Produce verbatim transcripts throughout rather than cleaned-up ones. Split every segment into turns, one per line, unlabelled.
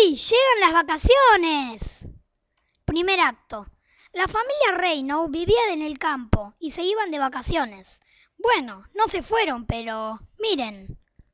¡Llegan las vacaciones! Primer acto. La familia Reino vivía en el campo y se iban de vacaciones. Bueno, no se fueron, pero miren.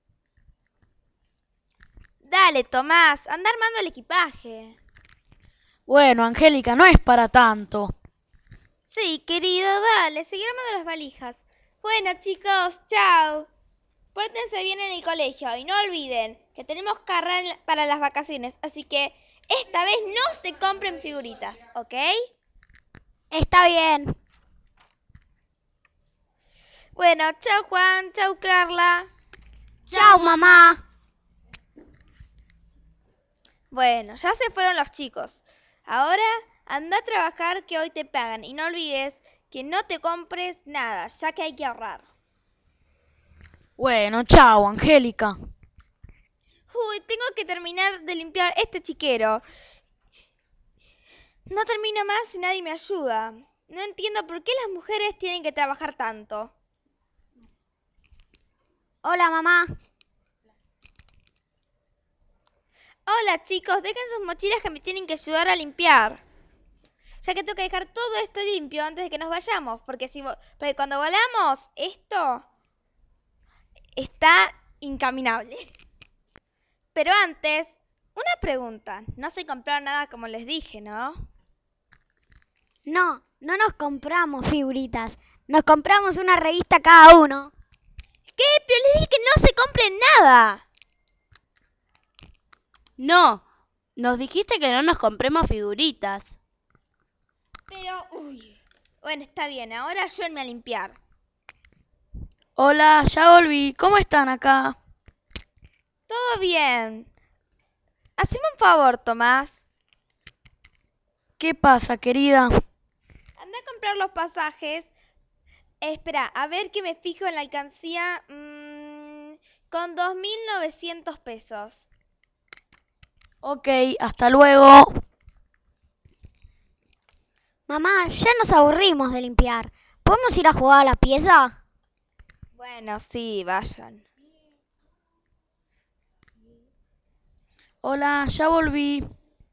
Dale, Tomás, anda armando el equipaje.
Bueno, Angélica, no es para tanto.
Sí, querido, dale, seguí armando las valijas. Bueno, chicos, chao. Pórtense bien en el colegio y no olviden que tenemos carrera para las vacaciones, así que esta vez no se compren figuritas, ¿ok?
Está bien.
Bueno, chao Juan, chao Carla.
Chao, mamá.
Bueno, ya se fueron los chicos. Ahora anda a trabajar que hoy te pagan y no olvides que no te compres nada, ya que hay que ahorrar.
Bueno, chao, Angélica.
Uy, tengo que terminar de limpiar este chiquero. No termino más y nadie me ayuda. No entiendo por qué las mujeres tienen que trabajar tanto.
Hola, mamá.
Hola chicos, dejen sus mochilas que me tienen que ayudar a limpiar. Ya que tengo que dejar todo esto limpio antes de que nos vayamos, porque si porque cuando volamos esto está incaminable. Pero antes, una pregunta. No se compraron nada como les dije, ¿no?
No, no nos compramos figuritas. Nos compramos una revista cada uno.
¿Qué? Pero les dije que no se compren nada.
No, nos dijiste que no nos compremos figuritas.
Pero, uy. Bueno, está bien, ahora ayúdenme a limpiar.
Hola, ya volví. ¿Cómo están acá?
Todo bien. Haceme un favor, Tomás.
¿Qué pasa, querida?
Anda a comprar los pasajes. Eh, espera, a ver que me fijo en la alcancía. Mmm, con dos mil novecientos pesos.
Ok, hasta luego.
Mamá, ya nos aburrimos de limpiar. ¿Podemos ir a jugar a la pieza?
Bueno, sí, vayan.
Hola, ya volví.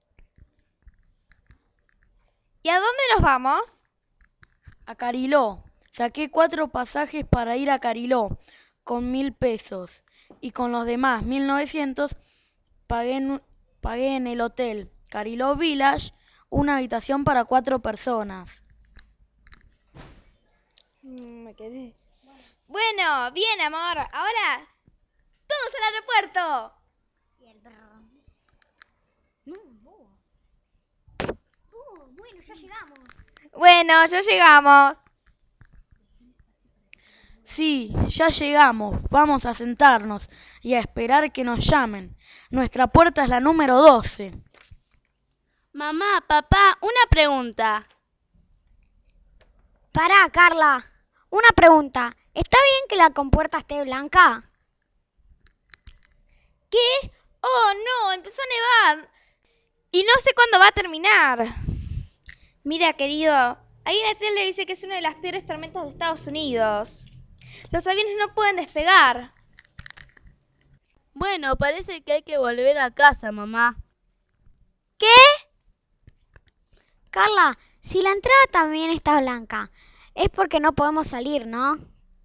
¿Y a dónde nos vamos?
A Cariló. Saqué cuatro pasajes para ir a Cariló con mil pesos. Y con los demás, mil novecientos, pagué en, pagué en el hotel Cariló Village una habitación para cuatro personas.
Mm, me quedé. Bueno, bien, amor. Ahora, todos al aeropuerto.
Y el perro. No, vos. Vos, bueno, ya llegamos.
Bueno, ya llegamos.
Sí, ya llegamos. Vamos a sentarnos y a esperar que nos llamen. Nuestra puerta es la número doce.
Mamá, papá, una pregunta.
Pará, Carla. Una pregunta. ¿Está bien que la compuerta esté blanca?
¿Qué? Oh, no, empezó a nevar. Y no sé cuándo va a terminar. Mira, querido, ahí en la tele dice que es una de las peores tormentas de Estados Unidos. Los aviones no pueden despegar.
Bueno, parece que hay que volver a casa, mamá.
¿Qué?
Carla, si la entrada también está blanca, es porque no podemos salir, ¿no?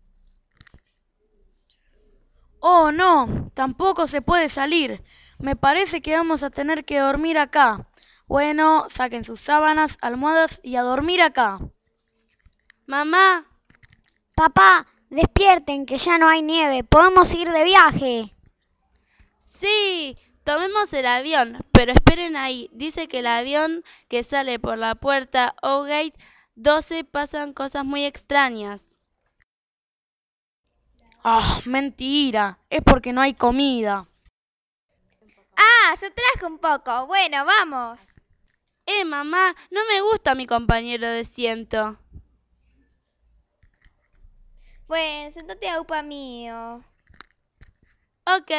Oh, no, tampoco se puede salir. Me parece que vamos a tener que dormir acá. Bueno, saquen sus sábanas, almohadas y a dormir acá.
Mamá,
Papá, despierten que ya no hay nieve. Podemos ir de viaje.
sí, tomemos el avión, pero esperen ahí. Dice que el avión que sale por la puerta O-Gate doce pasan cosas muy extrañas.
Ah, mentira. Es porque no hay comida.
Ah, yo traje un poco. Bueno, vamos.
Eh, mamá, no me gusta mi compañero de asiento.
Bueno, sentate a upa mío.
Ok.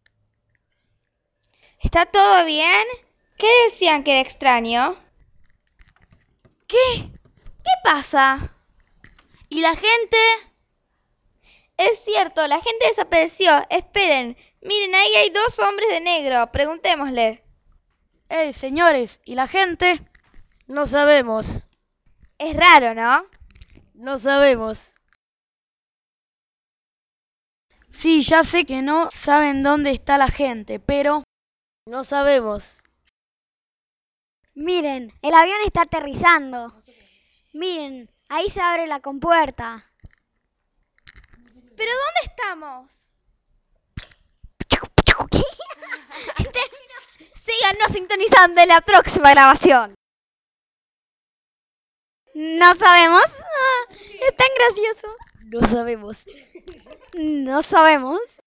¿Está todo bien? ¿Qué decían que era extraño?
¿Qué?
¿Qué pasa?
¿Y la gente?
Es cierto, la gente desapareció. Esperen, miren, ahí hay dos hombres de negro. Preguntémosle.
¡Eh, señores! ¿Y la gente?
No sabemos.
Es raro, ¿no?
No sabemos.
Sí, ya sé que no saben dónde está la gente, pero...
No sabemos.
Miren, el avión está aterrizando. Miren, ahí se abre la compuerta.
¿Pero dónde estamos? Síganos sintonizando en la próxima grabación.
No sabemos. Ah, es tan gracioso.
No sabemos.
No sabemos.